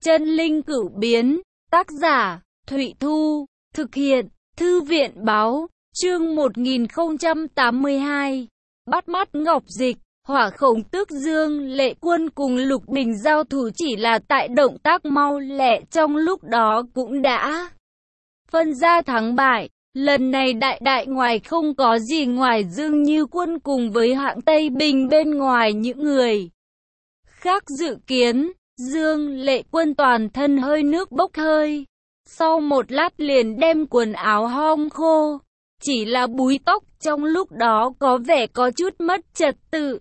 Chân linh cửu biến, tác giả, Thụy Thu, thực hiện, Thư viện Báo, chương 1082, bắt mắt Ngọc Dịch, Hỏa Khổng Tước Dương Lệ Quân cùng Lục Bình giao thủ chỉ là tại động tác mau lẹ trong lúc đó cũng đã phân ra thắng bại. Lần này đại ngoài không có gì ngoài Dương Như Quân cùng với hạng Tây Bình bên ngoài những người khác dự kiến. Dương Lệ Quân toàn thân hơi nước bốc hơi, sau một lát liền đem quần áo hong khô, chỉ là búi tóc trong lúc đó có vẻ có chút mất trật tự.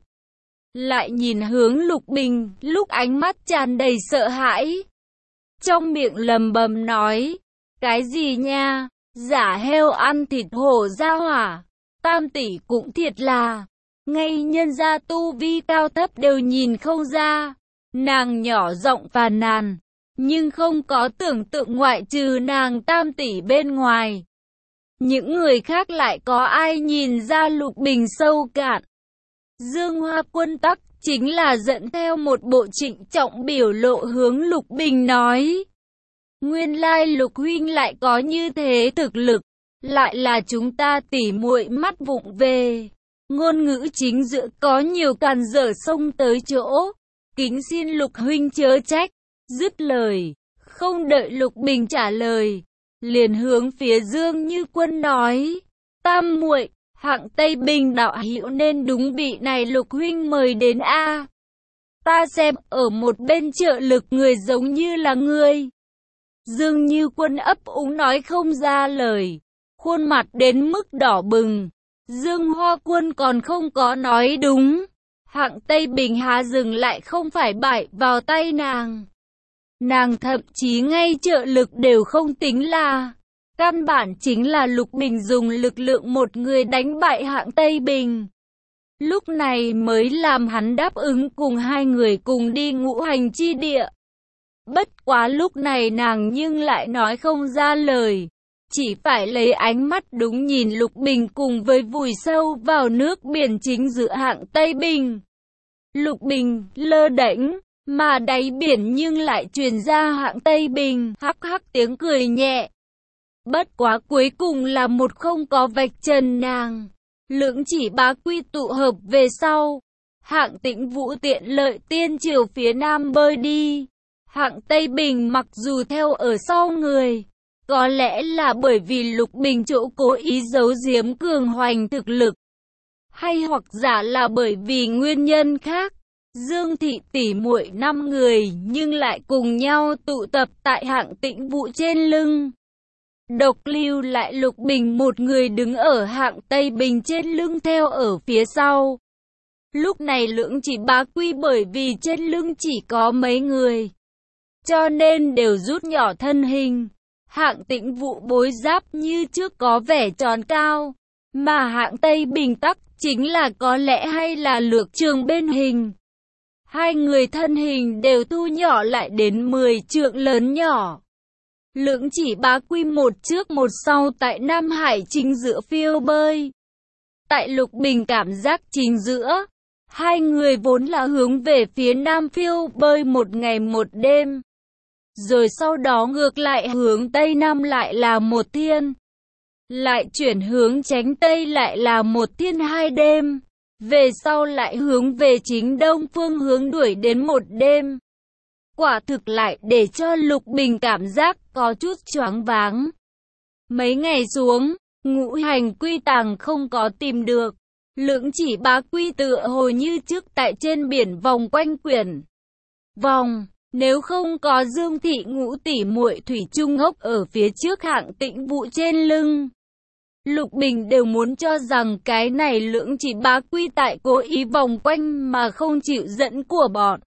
Lại nhìn hướng Lục Bình, lúc ánh mắt tràn đầy sợ hãi, trong miệng lầm bầm nói, cái gì nha, giả heo ăn thịt hổ ra hỏa, Tam tỷ cũng thiệt là, ngay nhân gia tu vi cao thấp đều nhìn không ra. Nàng nhỏ giọng phàn nàn, nhưng không có tưởng tượng ngoại trừ nàng Tam tỷ bên ngoài. Những người khác lại có ai nhìn ra Lục Bình sâu cạn. Dương Hoa Quân tắc chính là dẫn theo một bộ trịnh trọng biểu lộ hướng Lục Bình nói. Nguyên lai Lục huynh lại có như thế thực lực, lại là chúng ta tỉ muội mắt vụng về. Ngôn ngữ chính giữa có nhiều càn dở xông tới chỗ. Kính xin Lục huynh chớ trách. Dứt lời, không đợi Lục Bình trả lời, liền hướng phía Dương Như Quân nói, Tam muội, hạng Tây Bình đạo hữu nên đúng vị này Lục huynh mời đến a. Ta xem ở một bên trợ lực người giống như là ngươi. Dương Như Quân ấp úng nói không ra lời, khuôn mặt đến mức đỏ bừng. Dương Hoa Quân còn không có nói đúng. Hạng Tây Bình há dừng lại không phải bại vào tay nàng. Nàng thậm chí ngay trợ lực đều không tính là. Căn bản chính là Lục Bình dùng lực lượng một người đánh bại hạng Tây Bình. Lúc này mới làm hắn đáp ứng cùng hai người cùng đi ngũ hành chi địa. Bất quá lúc này nàng nhưng lại nói không ra lời. Chỉ phải lấy ánh mắt đúng nhìn Lục Bình cùng với vùi sâu vào nước biển chính giữa hạng Tây Bình. Lục Bình lơ đễnh, mà đáy biển nhưng lại truyền ra hạng Tây Bình hắc hắc tiếng cười nhẹ. Bất quá cuối cùng là một không có vạch trần nàng. Lưỡng chỉ bá quy tụ hợp về sau. Hạng Tĩnh Vũ tiện lợi tiên triều phía nam bơi đi. Hạng Tây Bình mặc dù theo ở sau người. Có lẽ là bởi vì Lục Bình chỗ cố ý giấu giếm cường hoành thực lực. Hay hoặc giả là bởi vì nguyên nhân khác. Dương thị tỷ muội 5 người nhưng lại cùng nhau tụ tập tại hạng Tĩnh Vũ trên lưng. Độc lưu lại Lục Bình một người đứng ở hạng Tây Bình trên lưng theo ở phía sau. Lúc này lưỡng chỉ bá quy bởi vì trên lưng chỉ có mấy người, cho nên đều rút nhỏ thân hình. Hạng Tĩnh Vũ bối giáp như trước có vẻ tròn cao, mà hạng Tây Bình tắc chính là có lẽ hay là lược trường bên hình. Hai người thân hình đều thu nhỏ lại đến 10 trượng lớn nhỏ. Lưỡng chỉ bá quy một trước một sau tại Nam Hải chính giữa phiêu bơi. Tại Lục Bình cảm giác chính giữa, hai người vốn là hướng về phía Nam phiêu bơi một ngày một đêm. Rồi sau đó ngược lại hướng Tây Nam lại là một thiên. Lại chuyển hướng tránh Tây lại là một thiên 2 đêm. Về sau lại hướng về chính Đông phương hướng đuổi đến một đêm. Quả thực lại để cho Lục Bình cảm giác có chút choáng váng. Mấy ngày xuống, ngũ hành quy tàng không có tìm được. Lưỡng chỉ bá quy tựa hồ như trước tại trên biển vòng quanh quyển vòng. Nếu không có Dương thị ngũ tỷ muội thủy chung ngốc ở phía trước hạng Tĩnh Vũ trên lưng, Lục Bình đều muốn cho rằng cái này lưỡng chỉ bá quy tại cố ý vòng quanh mà không chịu dẫn của bọn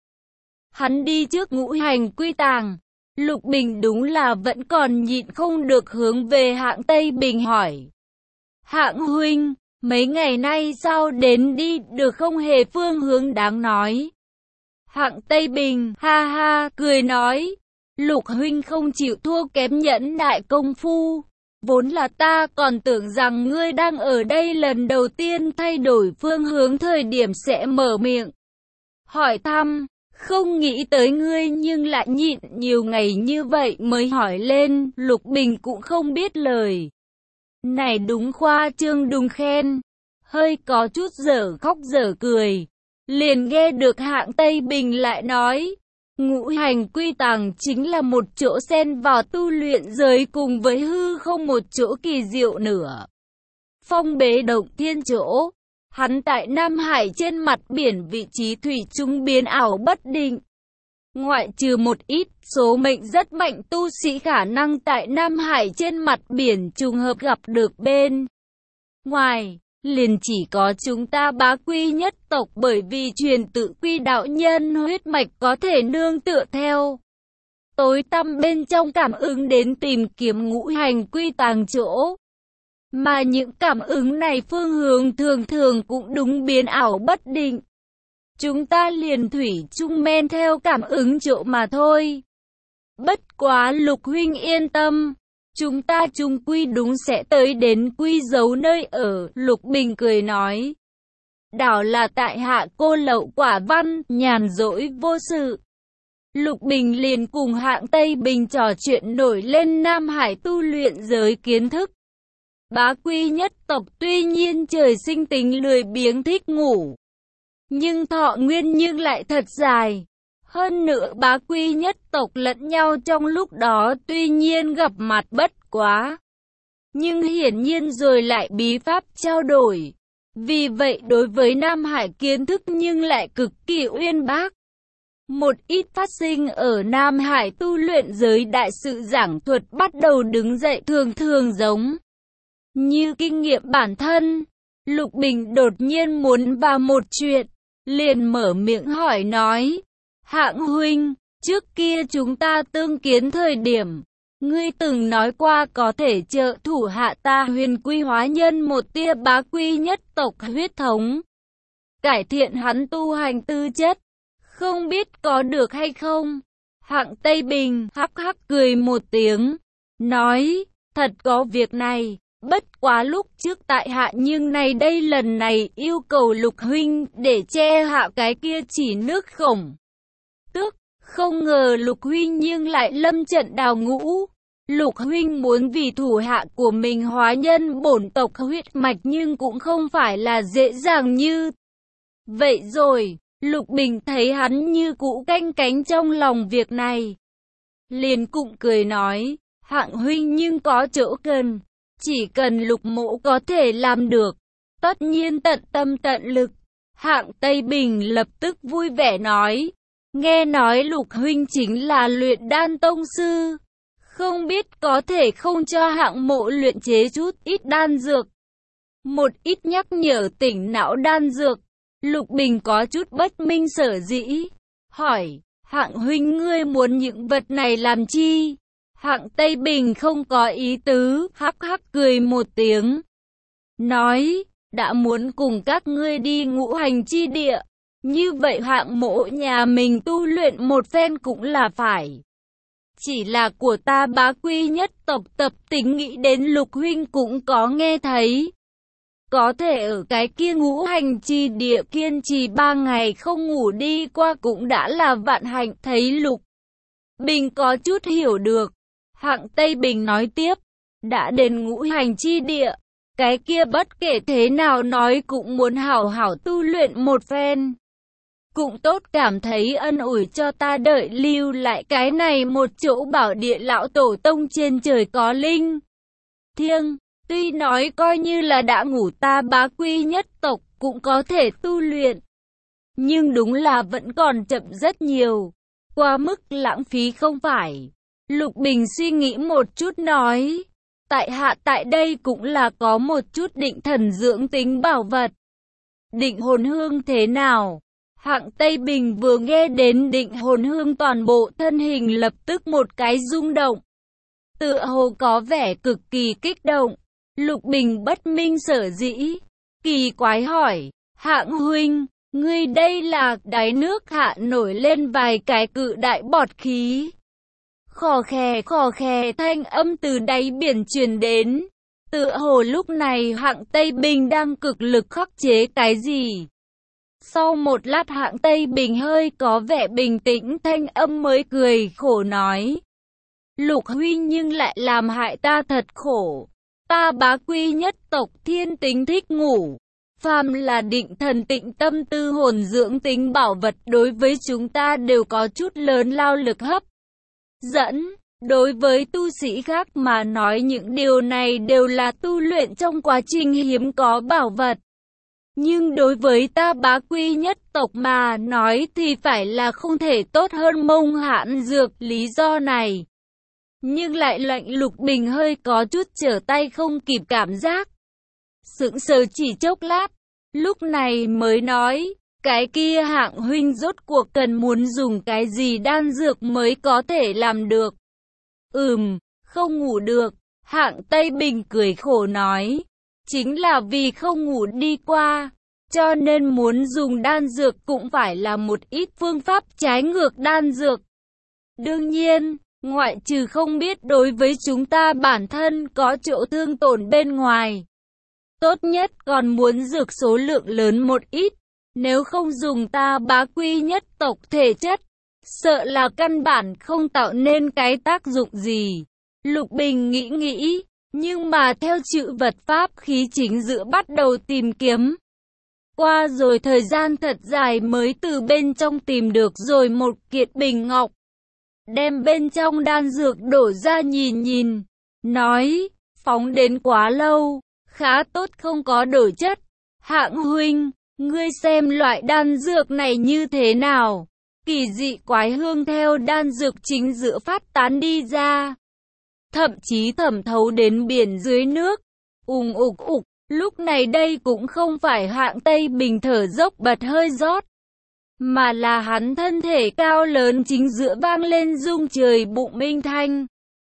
hắn đi trước ngũ hành quy tàng. Lục Bình đúng là vẫn còn nhịn không được hướng về hạng Tây Bình hỏi. Hạng huynh, mấy ngày nay sao đến đi được không hề phương hướng đáng nói. Hạng Tây Bình ha ha cười nói, Lục huynh không chịu thua kém nhẫn nại công phu. Vốn là ta còn tưởng rằng ngươi đang ở đây lần đầu tiên thay đổi phương hướng thời điểm sẽ mở miệng hỏi thăm, Không nghĩ tới ngươi nhưng lại nhịn nhiều ngày như vậy mới hỏi lên, Lục Bình cũng không biết lời. Này đúng khoa trương đúng khen, hơi có chút dở khóc dở cười. Liền nghe được Hạng Tây Bình lại nói, ngũ hành quy tàng chính là một chỗ xen vào tu luyện giới cùng với hư không một chỗ kỳ diệu nữa. Phong bế động thiên chỗ, hắn tại Nam Hải trên mặt biển vị trí thủy chung biến ảo bất định. Ngoại trừ một ít số mệnh rất mạnh tu sĩ khả năng tại Nam Hải trên mặt biển trùng hợp gặp được bên ngoài, liền chỉ có chúng ta Bá Quy nhất tộc, bởi vì truyền tự quy đạo nhân huyết mạch có thể nương tựa theo tối tăm bên trong cảm ứng đến tìm kiếm ngũ hành quy tàng chỗ. Mà những cảm ứng này phương hướng thường thường cũng đúng biến ảo bất định. Chúng ta liền thủy chung men theo cảm ứng chỗ mà thôi. Bất quá Lục huynh yên tâm, chúng ta chung quy đúng sẽ tới đến quy dấu nơi ở. Lục Bình cười nói, đảo là tại hạ cô lậu quả văn, nhàn rỗi vô sự. Lục Bình liền cùng Hạng Tây Bình trò chuyện nổi lên Nam Hải tu luyện giới kiến thức. Bá Quy nhất tộc tuy nhiên trời sinh tính lười biếng thích ngủ, nhưng thọ nguyên nhưng lại thật dài. Hơn nữa Bá Quy nhất tộc lẫn nhau trong lúc đó tuy nhiên gặp mặt bất quá, nhưng hiển nhiên rồi lại bí pháp trao đổi. Vì vậy đối với Nam Hải kiến thức nhưng lại cực kỳ uyên bác. Một ít phát sinh ở Nam Hải tu luyện giới đại sự giảng thuật bắt đầu đứng dậy thường thường giống như kinh nghiệm bản thân. Lục Bình đột nhiên muốn vào một chuyện, liền mở miệng hỏi nói, Hạng huynh, trước kia chúng ta tương kiến thời điểm, ngươi từng nói qua có thể trợ thủ hạ ta huyền quy hóa nhân một tia Bá Quy nhất tộc huyết thống, cải thiện hắn tu hành tư chất, không biết có được hay không? Hạng Tây Bình hắc hắc cười một tiếng, nói, thật có việc này. Bất quá lúc trước tại hạ nhưng này đây lần này yêu cầu Lục huynh để che hạ cái kia chỉ nước khổng tước, không ngờ Lục huynh nhưng lại lâm trận đào ngũ. Lục huynh muốn vì thủ hạ của mình hóa nhân bổn tộc huyết mạch nhưng cũng không phải là dễ dàng như vậy rồi. Lục Bình thấy hắn như cũ canh cánh trong lòng việc này, liền cũng cười nói, Hạng huynh nhưng có chỗ cần. Chỉ cần Lục mỗ có thể làm được, tất nhiên tận tâm tận lực. Hạng Tây Bình lập tức vui vẻ nói, nghe nói Lục huynh chính là luyện đan tông sư, không biết có thể không cho Hạng mộ luyện chế chút ít đan dược, một ít nhắc nhở tỉnh não đan dược. Lục Bình có chút bất minh sở dĩ, hỏi, Hạng huynh ngươi muốn những vật này làm chi? Hạng Tây Bình không có ý tứ, hắc hắc cười một tiếng, nói, đã muốn cùng các ngươi đi ngũ hành chi địa, như vậy Hạng mộ nhà mình tu luyện một phen cũng là phải. Chỉ là của ta Bá Quy nhất tộc tập tính nghĩ đến Lục huynh cũng có nghe thấy. Có thể ở cái kia ngũ hành chi địa kiên trì 3 ngày không ngủ đi qua cũng đã là vạn hạnh. Thấy Lục Bình có chút hiểu được, Hạng Tây Bình nói tiếp, đã đến ngũ hành chi địa, cái kia bất kể thế nào nói cũng muốn hảo hảo tu luyện một phen. Cũng tốt, cảm thấy ân ủi cho ta đợi lưu lại cái này một chỗ bảo địa lão tổ tông trên trời có linh thiêng. Tuy nói coi như là đã ngủ ta Bá Quy nhất tộc cũng có thể tu luyện, nhưng đúng là vẫn còn chậm rất nhiều, quá mức lãng phí không phải. Lục Bình suy nghĩ một chút nói, tại hạ tại đây cũng là có một chút định thần dưỡng tính bảo vật. Định hồn hương thế nào? Hạng Tây Bình vừa nghe đến định hồn hương toàn bộ thân hình lập tức một cái rung động, tựa hồ có vẻ cực kỳ kích động. Lục Bình bất minh sở dĩ, kỳ quái hỏi, Hạng huynh, ngươi đây là đáy nước hạ nổi lên vài cái cự đại bọt khí. Khò khè thanh âm từ đáy biển truyền đến, tựa hồ lúc này Hạng Tây Bình đang cực lực khắc chế cái gì. Sau một lát Hạng Tây Bình hơi có vẻ bình tĩnh, thanh âm mới cười khổ nói. Lục huynh nhưng lại làm hại ta thật khổ. Ta Bá Quy nhất tộc thiên tính thích ngủ. Phàm là định thần tịnh tâm tư hồn dưỡng tính bảo vật đối với chúng ta đều có chút lớn lao lực hấp dẫn. Đối với tu sĩ khác mà nói những điều này đều là tu luyện trong quá trình hiếm có bảo vật. Nhưng đối với ta Bá Quy nhất tộc mà nói thì phải là không thể tốt hơn Mông Hạn Dược. Lý do này nhưng lại lệnh Lục Bình hơi có chút trở tay không kịp cảm giác. Sững sờ chỉ chốc lát, lúc này mới nói, cái kia Hạng huynh rốt cuộc cần muốn dùng cái gì đan dược mới có thể làm được. Không ngủ được, Hạng Tây Bình cười khổ nói, chính là vì không ngủ đi qua, cho nên muốn dùng đan dược cũng phải là một ít phương pháp trái ngược đan dược. Đương nhiên, ngoại trừ không biết đối với chúng ta bản thân có chỗ thương tổn bên ngoài. Tốt nhất còn muốn dược số lượng lớn một ít, nếu không dùng ta Bá Quy nhất tộc thể chất, sợ là căn bản không tạo nên cái tác dụng gì. Lục Bình nghĩ, nhưng mà theo chữ vật pháp khí chính giữa bắt đầu tìm kiếm. Qua rồi thời gian thật dài mới từ bên trong tìm được rồi một kiệt bình ngọc. Đem bên trong đan dược đổ ra nhìn, nói, phóng đến quá lâu, khá tốt không có đổi chất. Hạng huynh, ngươi xem loại đan dược này như thế nào? Kỳ dị quái hương theo đan dược chính giữa phát tán đi ra. Thậm chí thẩm thấu đến biển dưới nước. Ục, lúc này đây cũng không phải Hạng Tây Bình thở dốc bật hơi rót. Mà là hắn thân thể cao lớn chính giữa vang lên rung trời bụng minh thanh.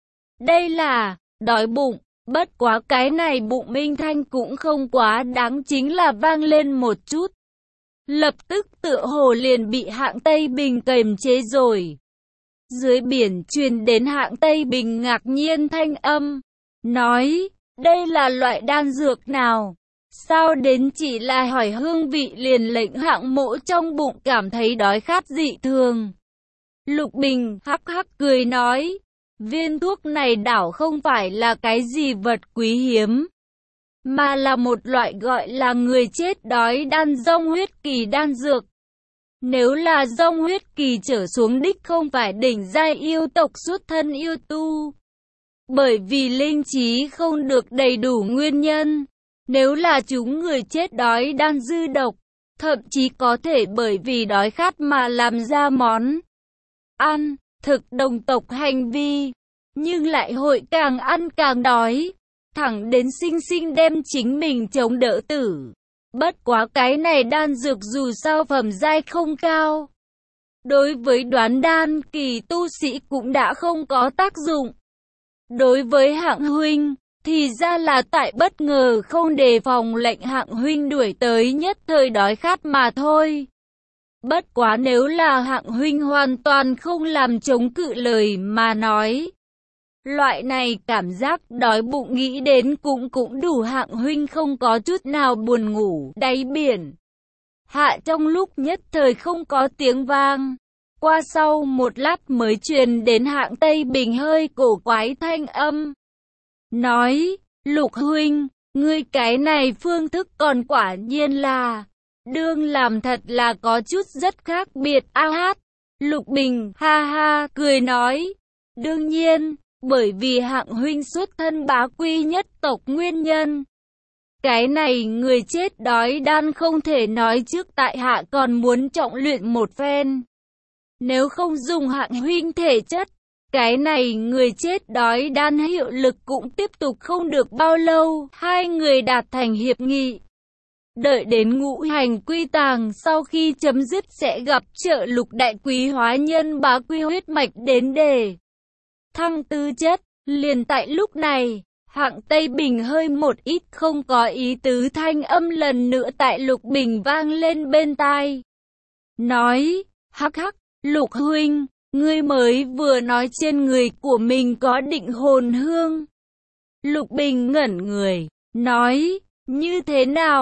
Đây là đói bụng, bất quá cái này bụng minh thanh cũng không quá đáng, chính là vang lên một chút. Lập tức tựa hồ liền bị Hạng Tây Bình kềm chế rồi. Dưới biển truyền đến Hạng Tây Bình ngạc nhiên thanh âm, nói, đây là loại đan dược nào? Sao đến chỉ là hỏi hương vị liền lệnh Hạng Mỗ trong bụng cảm thấy đói khát dị thường. Lục Bình hắc cười nói, viên thuốc này đảo không phải là cái gì vật quý hiếm, mà là một loại gọi là người chết đói đan dông huyết kỳ đan dược. Nếu là dông huyết kỳ trở xuống đích không phải đỉnh giai yêu tộc xuất thân yêu tu. Bởi vì linh trí không được đầy đủ nguyên nhân. Nếu là chúng người chết đói đan dư độc, thậm chí có thể bởi vì đói khát mà làm ra món ăn, thực đồng tộc hành vi, nhưng lại hội càng ăn càng đói, thẳng đến sinh sinh đem chính mình chống đỡ tử. Bất quá cái này đan dược dù sao phẩm giai không cao, đối với đoán đan kỳ tu sĩ cũng đã không có tác dụng. Đối với Hạng huynh, thì ra là tại bất ngờ không đề phòng lệnh Hạng huynh đuổi tới nhất thời đói khát mà thôi. Bất quá nếu là Hạng huynh hoàn toàn không làm chống cự lời mà nói, loại này cảm giác đói bụng nghĩ đến cũng đủ Hạng huynh không có chút nào buồn ngủ. Đáy biển hạ trong lúc nhất thời không có tiếng vang. Qua sau một lát mới truyền đến Hạng Tây Bình hơi cổ quái thanh âm. Nói, Lục huynh, ngươi cái này phương thức còn quả nhiên là, đương làm thật là có chút rất khác biệt. Lục Bình ha cười nói, đương nhiên, bởi vì Hạng huynh xuất thân Bá Quy nhất tộc nguyên nhân. Cái này người chết đói đan không thể nói trước tại hạ còn muốn trọng luyện một phen. Nếu không dùng Hạng huynh thể chất, cái này người chết đói đan hiệu lực cũng tiếp tục không được bao lâu. Hai người đạt thành hiệp nghị. Đợi đến ngũ hành quy tàng sau khi chấm dứt sẽ gặp trợ lục đại quý hóa nhân Bá Quy huyết mạch đến để thăng tư chất. Liền tại lúc này, Hạng Tây Bình hơi một ít không có ý tứ thanh âm lần nữa tại Lục Bình vang lên bên tai. Nói, hắc, Lục huynh, ngươi mới vừa nói trên người của mình có định hồn hương. Lục Bình ngẩn người, nói, như thế nào?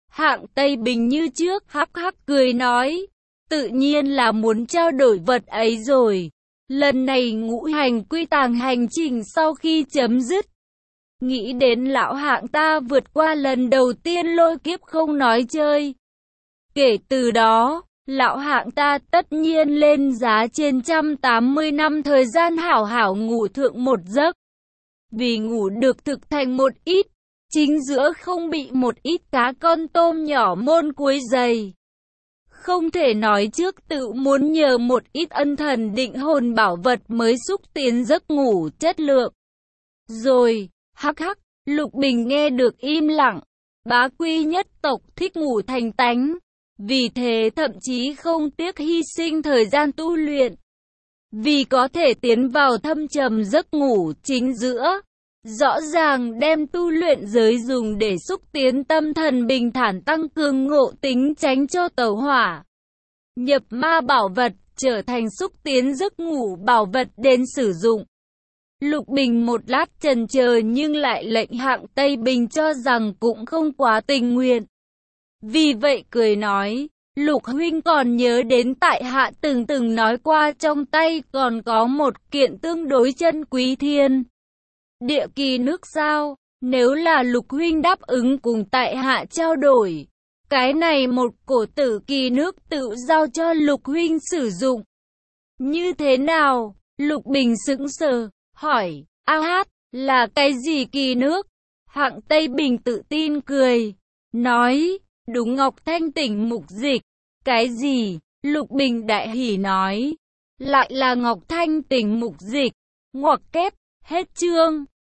Hạng Tây Bình như trước hắc hắc cười nói, tự nhiên là muốn trao đổi vật ấy rồi. Lần này ngũ hành quy tàng hành trình sau khi chấm dứt, nghĩ đến lão Hạng ta vượt qua lần đầu tiên lôi kiếp không nói chơi. Kể từ đó, lão Hạng ta tất nhiên lên giá trên 180 năm thời gian hảo hảo ngủ thượng một giấc. Vì ngủ được thực thành một ít, chính giữa không bị một ít cá con tôm nhỏ môn quấy rầy. Không thể nói trước tự muốn nhờ một ít ân thần định hồn bảo vật mới xúc tiến giấc ngủ chất lượng. Rồi, hắc hắc, Lục Bình nghe được im lặng. Bá Quy nhất tộc thích ngủ thành tánh, vì thế thậm chí không tiếc hy sinh thời gian tu luyện. Vì có thể tiến vào thâm trầm giấc ngủ chính giữa, rõ ràng đem tu luyện giới dùng để xúc tiến tâm thần bình thản, tăng cường ngộ tính, tránh cho tẩu hỏa. Nhập ma bảo vật trở thành xúc tiến giấc ngủ bảo vật đến sử dụng. Lục Bình một lát chần chờ nhưng lại lệnh Hạng Tây Bình cho rằng cũng không quá tình nguyện. Vì vậy cười nói, Lục huynh còn nhớ đến tại hạ từng nói qua trong tay còn có một kiện tương đối chân quý thiên địa kỳ nước sao? Nếu là Lục huynh đáp ứng cùng tại hạ trao đổi, cái này một cổ tử kỳ nước tự giao cho Lục huynh sử dụng. Như thế nào? Lục Bình sững sờ, hỏi, a hát, là cái gì kỳ nước? Hạng Tây Bình tự tin cười, nói, đúng, Ngọc Thanh Tỉnh mục dịch. Cái gì? Lục Bình đại hỉ nói, lại là Ngọc Thanh Tỉnh mục dịch. Ngoặc kép, hết chương.